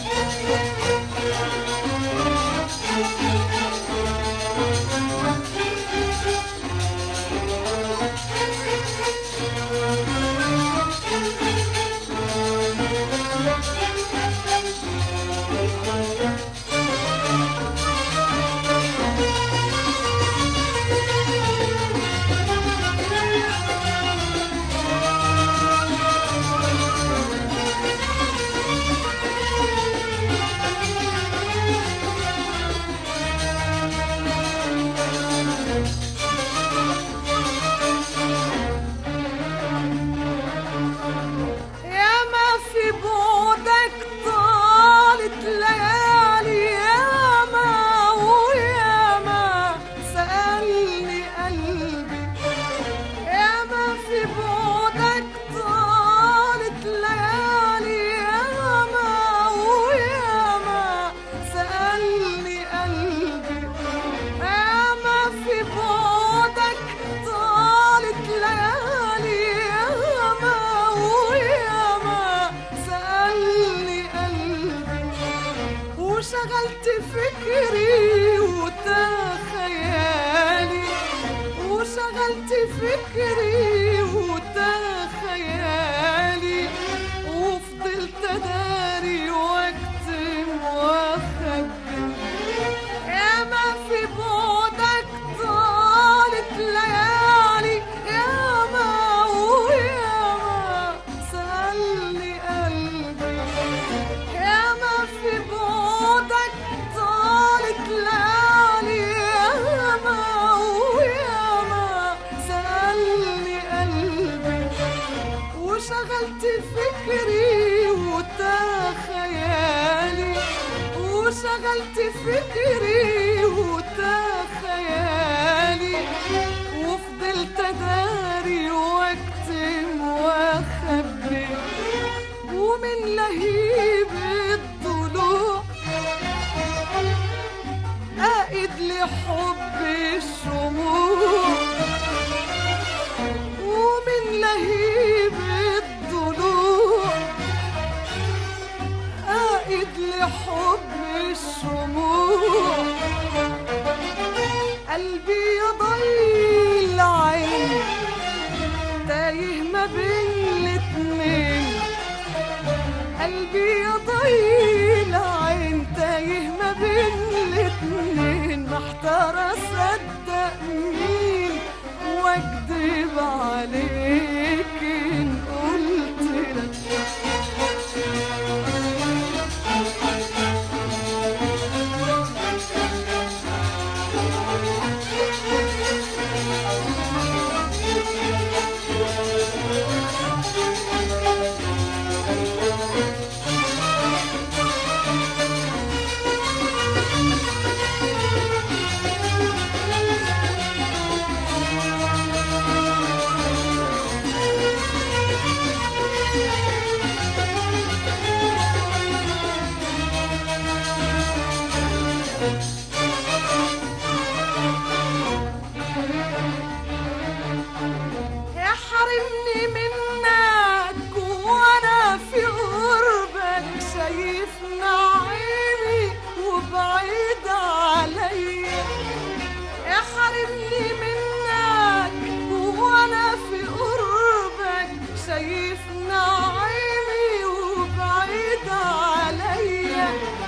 وشغلت فكري وتخيالي، وشغلت فكري وتخيالي، وفضلت اداري واكتم واخبي. ياما في بعدك طالت ليالي، ياما وياما سألني قلبي. ياما في بعدك طالت ليالي، ياما وياما سألني قلبي. وشغلت فكري وتخيالي، وشغلت فكري وتخيالي، وفضلت اداري واكتم واخبي. ومن لهيب الضلوع اقد لحب الشموع، ومن لهيب الضلوع اقد لحب الشموع. قلبي يضل عين تايه ما بين الاتنين، قلبي يضل عين تايه ما بين الاتنين. محتارة اصدق مين واكدب عليك ان قلت لك. يحرمني منك وانا في قربك، شايف نعيمي وبعيد عليا. يحرمني منك وانا في قربك، شايف نعيمي وبعيد عليا.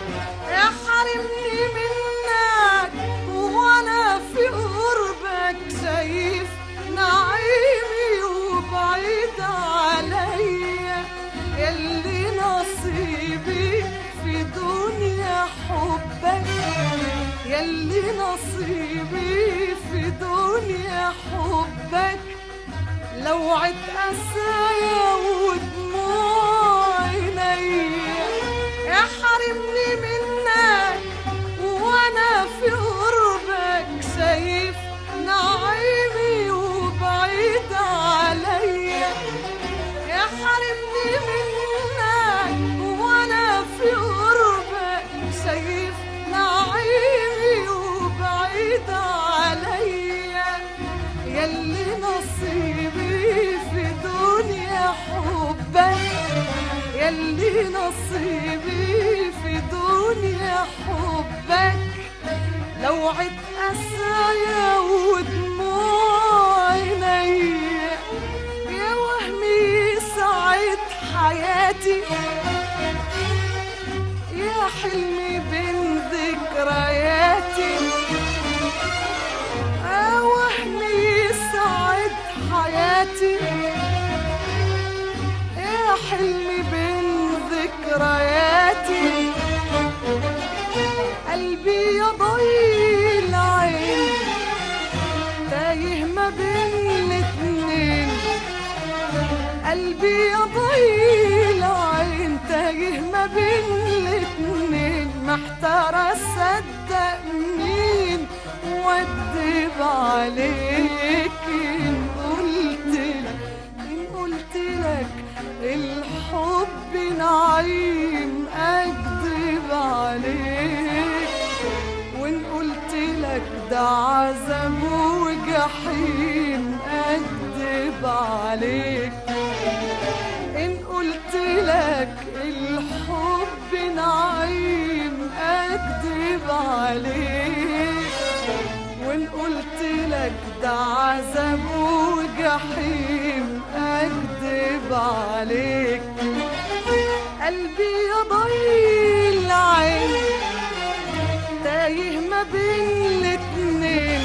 يحرمني منك وانا في قربك، شايف نعيمي وبعيد عليا. يلي نصيبي في دنيا حبك، يلي نصيبي في دنيا حبك. لوعة قسايا ودموع عينيا. يحرمني منك وانا في قربك، شايف نعيمي وبعيد عليا. يحرمني منك وانا في قربك، شايف نعيمي وبعيد عليا. يلي نصيبي في دنيا حبك، يلي نصيبي في دنيا حبك. لوعة قسايا ودموع عينيا. يا وهمي سعد حياتي، يا حلمي بين ذكرياتي. يا وهمي سعد حياتي، يا حلمي بين ذكرياتي. قلبي يضيل عين تايه ما بين الاتنين، قلبي يضيل عين تايه ما بين الاتنين. محتارة اصدق مين واكدب عليك ان قلت لك الحب نعيم اكدب عليك. وان قلت لك ده عذاب وجحيم اكدب عليك. ان قلت لك الحب نعيم اكدب اكدب عليك، وان قلت لك ده عذاب وجحيم اكدب عليك. قلبي يا ضي العين تايه ما بين الاتنين،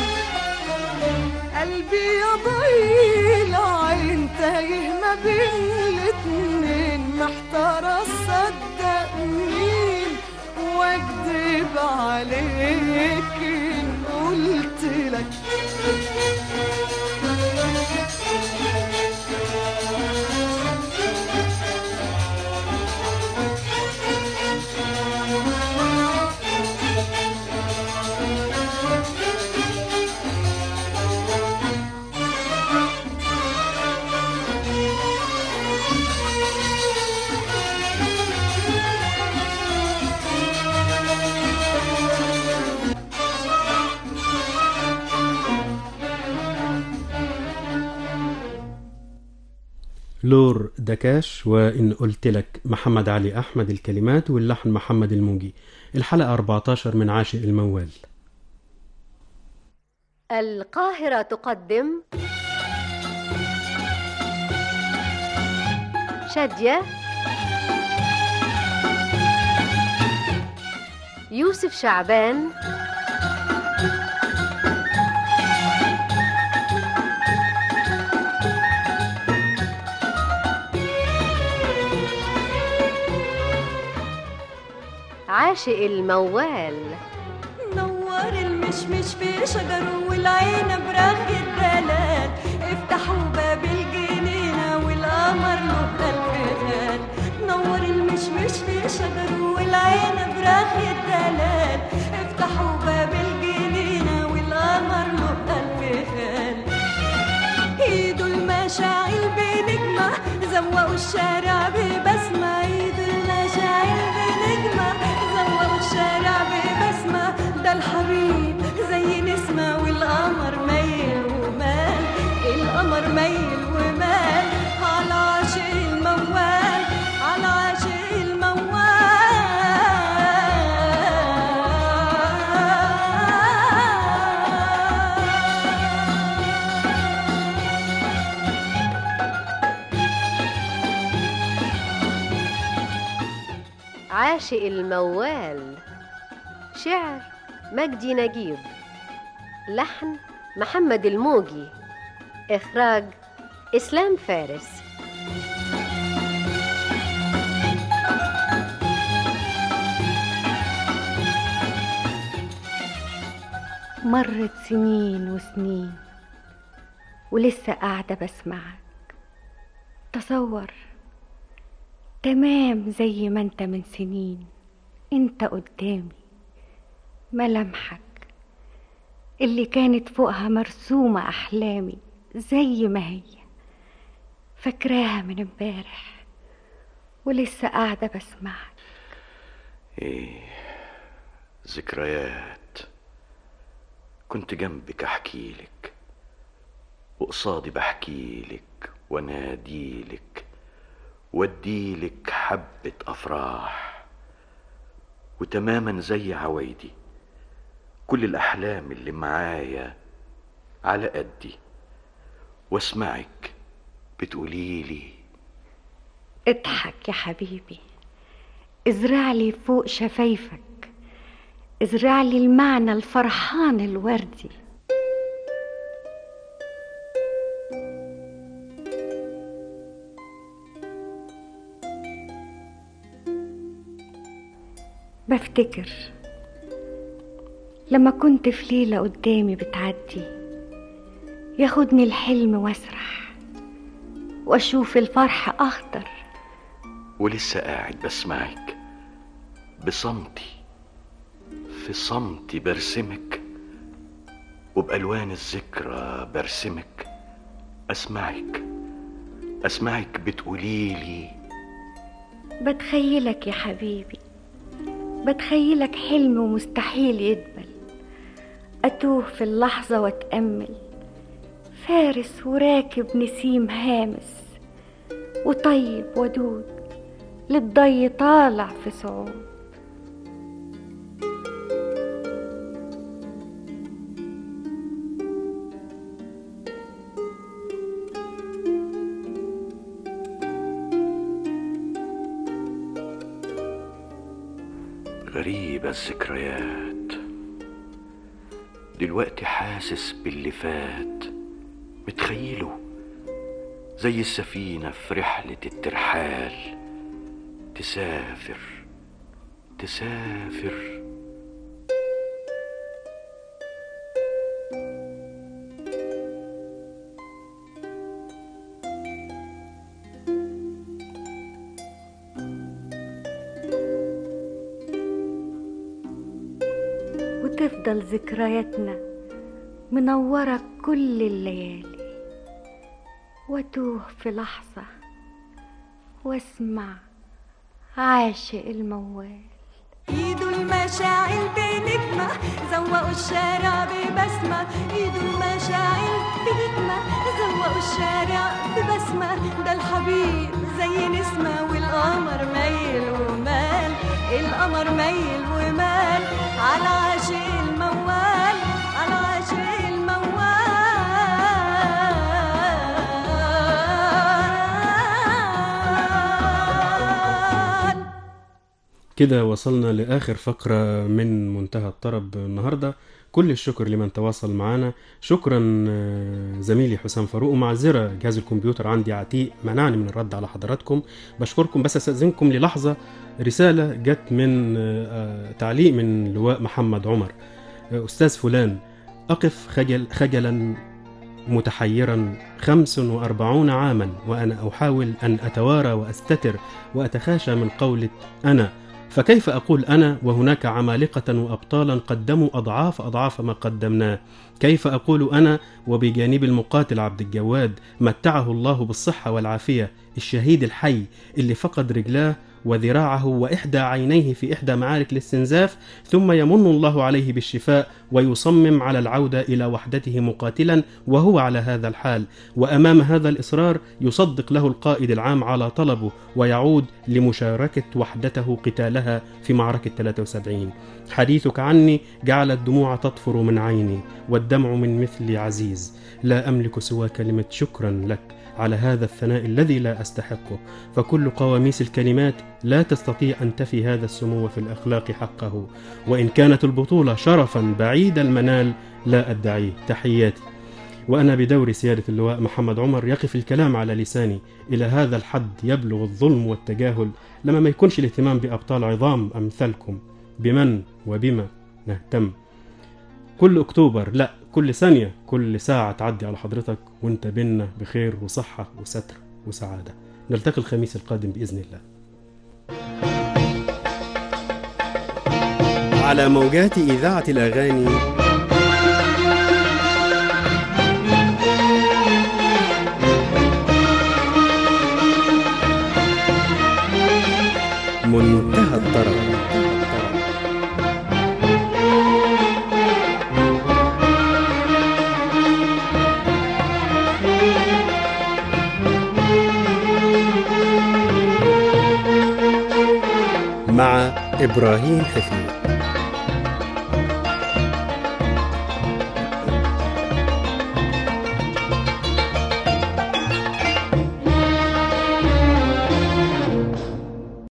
قلبي يا ضي العين تايه ما بين الاتنين، محتارة اصدق مين واكدب عليك ان قلت لك. لور دكاش وإن قلت لك محمد علي أحمد، الكلمات واللحن محمد الموجي. الحلقة 14 من عاشق الموال. القاهرة تقدم شادية، يوسف شعبان، عاشق الموال. نور المشمش في شجره والعنب رغ الدلال، افتحوا باب الجنينة والقمر له الفخال. نور المشمش في شجره والعنب رغ الدلال، افتحوا باب الجنينة والقمر له الفخال. ايدوا المشاعل بنجمة زوقوا الشارع ببسمة، ايدوا المشاعل بنجمة زوقوا الشارع ببسمة. ده الحبيب زي نسمة والقمر ميل ومال، القمر ميل ومال على عاشق الموال، على عاشق الموال. عاشق الموال، شعر مجدي نجيب، لحن محمد الموجي، إخراج إسلام فارس. مرت سنين وسنين ولسه قاعدة بسمعك. تصور تمام زي ما انت من سنين، انت قدامي ملامحك اللي كانت فوقها مرسومة أحلامي زي ما هي، فاكراها من امبارح ولسه قاعدة بسمعك. ايه ذكريات، كنت جنبك احكيلك وقصادي بحكيلك واناديلك واديلك حبة افراح، وتماما زي عوايدي كل الاحلام اللي معايا على قدي، واسمعك بتقوليلي اضحك يا حبيبي، ازرعلي فوق شفايفك، ازرعلي المعنى الفرحان الوردي. بفتكر لما كنت في ليلة قدامي بتعدي، ياخدني الحلم واسرح واشوف الفرح اخضر، ولسه قاعد بسمعك بصمتي، في صمتي برسمك، وبألوان الذكرى برسمك. أسمعك بتقوليلي بتخيلك يا حبيبي، بتخيلك حلم ومستحيل يدبل، أتوه في اللحظة وأتأمل، فارس وراكب نسيم هامس، وطيب ودود للضي طالع في صعود. غريبة الذكريات، دلوقتي حاسس باللي فات، متخيله زي السفينة في رحلة الترحال، تسافر تسافر. وتفضل ذكرياتنا منورة كل الليالي، واتوه في لحظة واسمع عاشق الموال. ايدو المشاعل بنجمة زوقوا الشارع ببسمة، ايدو المشاعل بنجمة زوقوا الشارع ببسمة. ده الحبيب زي نسمة والقمر ميل ومال، القمر ميل ومال على عاشق الموال، على عاشق الموال. كده وصلنا لآخر فقرة من منتهى الطرب النهاردة. كل الشكر لمن تواصل معنا. شكرا زميلي حسام فاروق، ومعذرة جهاز الكمبيوتر عندي عتيق منعني من الرد على حضراتكم. بشكركم، بس استأذنكم للحظة. رسالة جت من تعليق من لواء محمد عمر. أستاذ فلان، أقف خجلا متحيرا 45 عاما وأنا أحاول أن أتوارى وأستتر وأتخاشى من قولة أنا، فكيف أقول أنا وهناك عمالقة وأبطالا قدموا أضعاف ما قدمناه؟ كيف أقول أنا وبجانب المقاتل عبد الجواد متعه الله بالصحة والعافية، الشهيد الحي اللي فقد رجلاه وذراعه وإحدى عينيه في إحدى معارك الاستنزاف، ثم يمن الله عليه بالشفاء ويصمم على العودة إلى وحدته مقاتلا وهو على هذا الحال، وأمام هذا الإصرار يصدق له القائد العام على طلبه ويعود لمشاركة وحدته قتالها في معركة 73. حديثك عني جعل الدموع تطفر من عيني والدمع من مثلي عزيز، لا أملك سوى كلمة شكرا لك على هذا الثناء الذي لا أستحقه، فكل قواميس الكلمات لا تستطيع أن تفي هذا السمو في الأخلاق حقه، وإن كانت البطولة شرفا بعيد المنال لا أدعيه. تحياتي. وأنا بدور سيادة اللواء محمد عمر يقف الكلام على لساني. إلى هذا الحد يبلغ الظلم والتجاهل لما ما يكونش الاهتمام بأبطال عظام أمثالكم. بمن وبما نهتم؟ كل أكتوبر، لا، كل ثانية، كل ساعة تعدي على حضرتك وانت بينا بخير وصحة وستر وسعادة. نلتقي الخميس القادم بإذن الله على موجات إذاعة الأغاني. منتهى الطرب. مع إبراهيم حفيظ.